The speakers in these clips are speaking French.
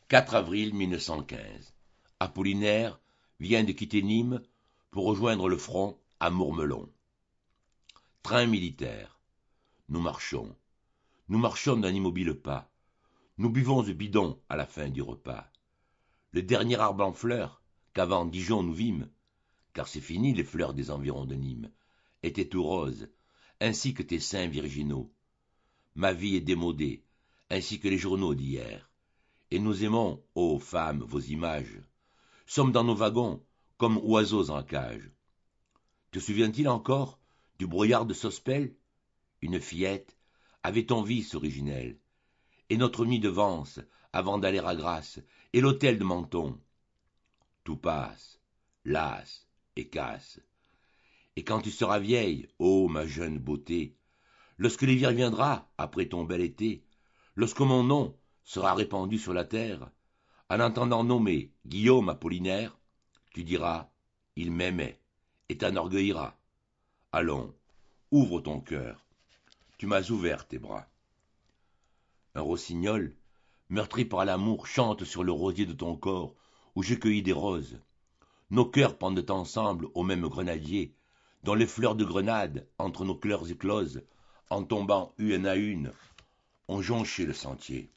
4 avril 1915. Apollinaire vient de quitter Nîmes pour rejoindre le front à Mourmelon. Train militaire. Nous marchons d'un immobile pas. Nous buvons au bidon à la fin du repas. Le dernier arbre en fleurs qu'avant Dijon nous vîmes, car c'est fini les fleurs des environs de Nîmes, était tout rose, ainsi que tes seins virginaux. Ma vie est démodée, ainsi que les journaux d'hier. Et nous aimons, ô femmes, vos images. Sommes dans nos wagons, comme oiseaux en cage. Te souvient-il encore du brouillard de Sospel? Une fillette avait ton vice originel, et notre nid de Vence, avant d'aller à Grasse, et l'hôtel de Menton. Tout passe, lasse et casse. Et quand tu seras vieille, ô ma jeune beauté, lorsque l'hiver viendra après ton bel été, lorsque mon nom sera répandu sur la terre, en entendant nommer Guillaume Apollinaire, tu diras, il m'aimait, et t'enorgueilliras. Allons, ouvre ton cœur, tu m'as ouvert tes bras. Un rossignol, meurtri par l'amour, chante sur le rosier de ton corps, où j'ai cueilli des roses. Nos cœurs pendent ensemble au même grenadier, dont les fleurs de grenade, entre nos cœurs écloses, en tombant une à une, ont jonché le sentier.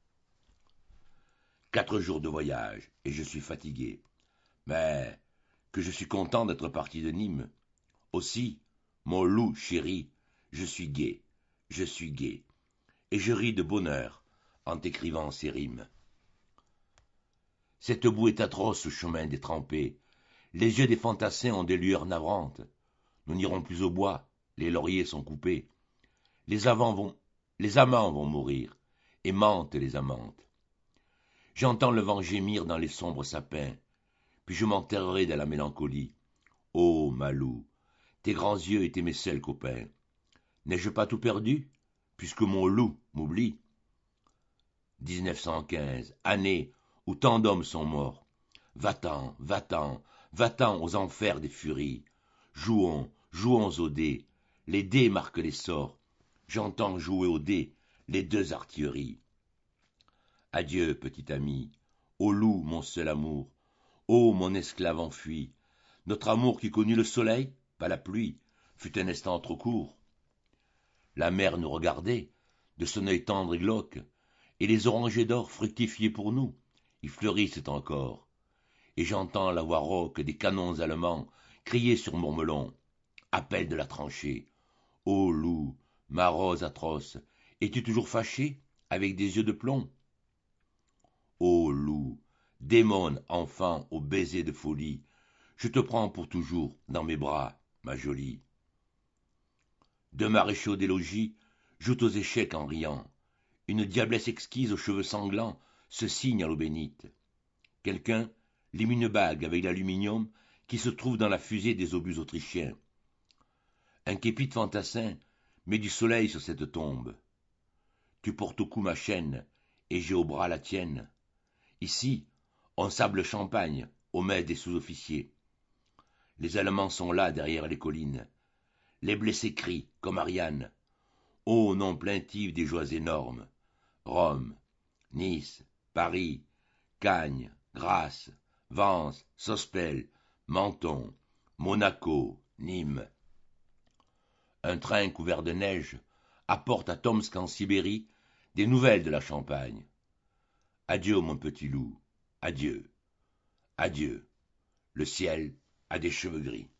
4 jours de voyage, et je suis fatigué. Mais que je suis content d'être parti de Nîmes. Aussi, mon loup chéri, je suis gai, et je ris de bonheur en t'écrivant ces rimes. Cette boue est atroce au chemin des trempés, les yeux des fantassins ont des lueurs navrantes. Nous n'irons plus au bois, les lauriers sont coupés. Les amants vont mourir, et mentent les amantes. J'entends le vent gémir dans les sombres sapins, puis je m'enterrerai dans la mélancolie. Ô Malou, tes grands yeux étaient mes seuls copains. N'ai-je pas tout perdu, puisque mon loup m'oublie? 1915, année où tant d'hommes sont morts. Va-t'en, va-t'en, va-t'en aux enfers des furies. Jouons aux dés. Les dés marquent les sorts. J'entends jouer aux dés les deux artilleries. Adieu, petit ami. Ô loup, mon seul amour. Ô mon esclave enfui. Notre amour qui connut le soleil, pas la pluie, fut un instant trop court. La mer nous regardait, de son œil tendre et glauque, et les orangers d'or fructifiaient pour nous, ils fleurissent encore. Et j'entends la voix rauque des canons allemands crier sur Mourmelon. Appel de la tranchée. Ô loup, ma rose atroce, es-tu toujours fâché, avec des yeux de plomb? Ô loup, démon enfant au baiser de folie, je te prends pour toujours dans mes bras, ma jolie. Deux maréchaux des logis jouent aux échecs en riant. Une diablesse exquise aux cheveux sanglants se signe à l'eau bénite. Quelqu'un lime une bague avec l'aluminium qui se trouve dans la fusée des obus autrichiens. Un képite fantassin met du soleil sur cette tombe. Tu portes au cou ma chaîne, et j'ai au bras la tienne. Ici, on sable le champagne aux mains des sous-officiers. Les Allemands sont là derrière les collines. Les blessés crient, comme Ariane. Ô nom plaintif des joies énormes. Rome, Nice, Paris, Cagnes, Grasse, Vence, Sospel, Menton, Monaco, Nîmes. Un train couvert de neige apporte à Tomsk en Sibérie des nouvelles de la Champagne. Adieu, mon petit loup, adieu, adieu. Le ciel a des cheveux gris.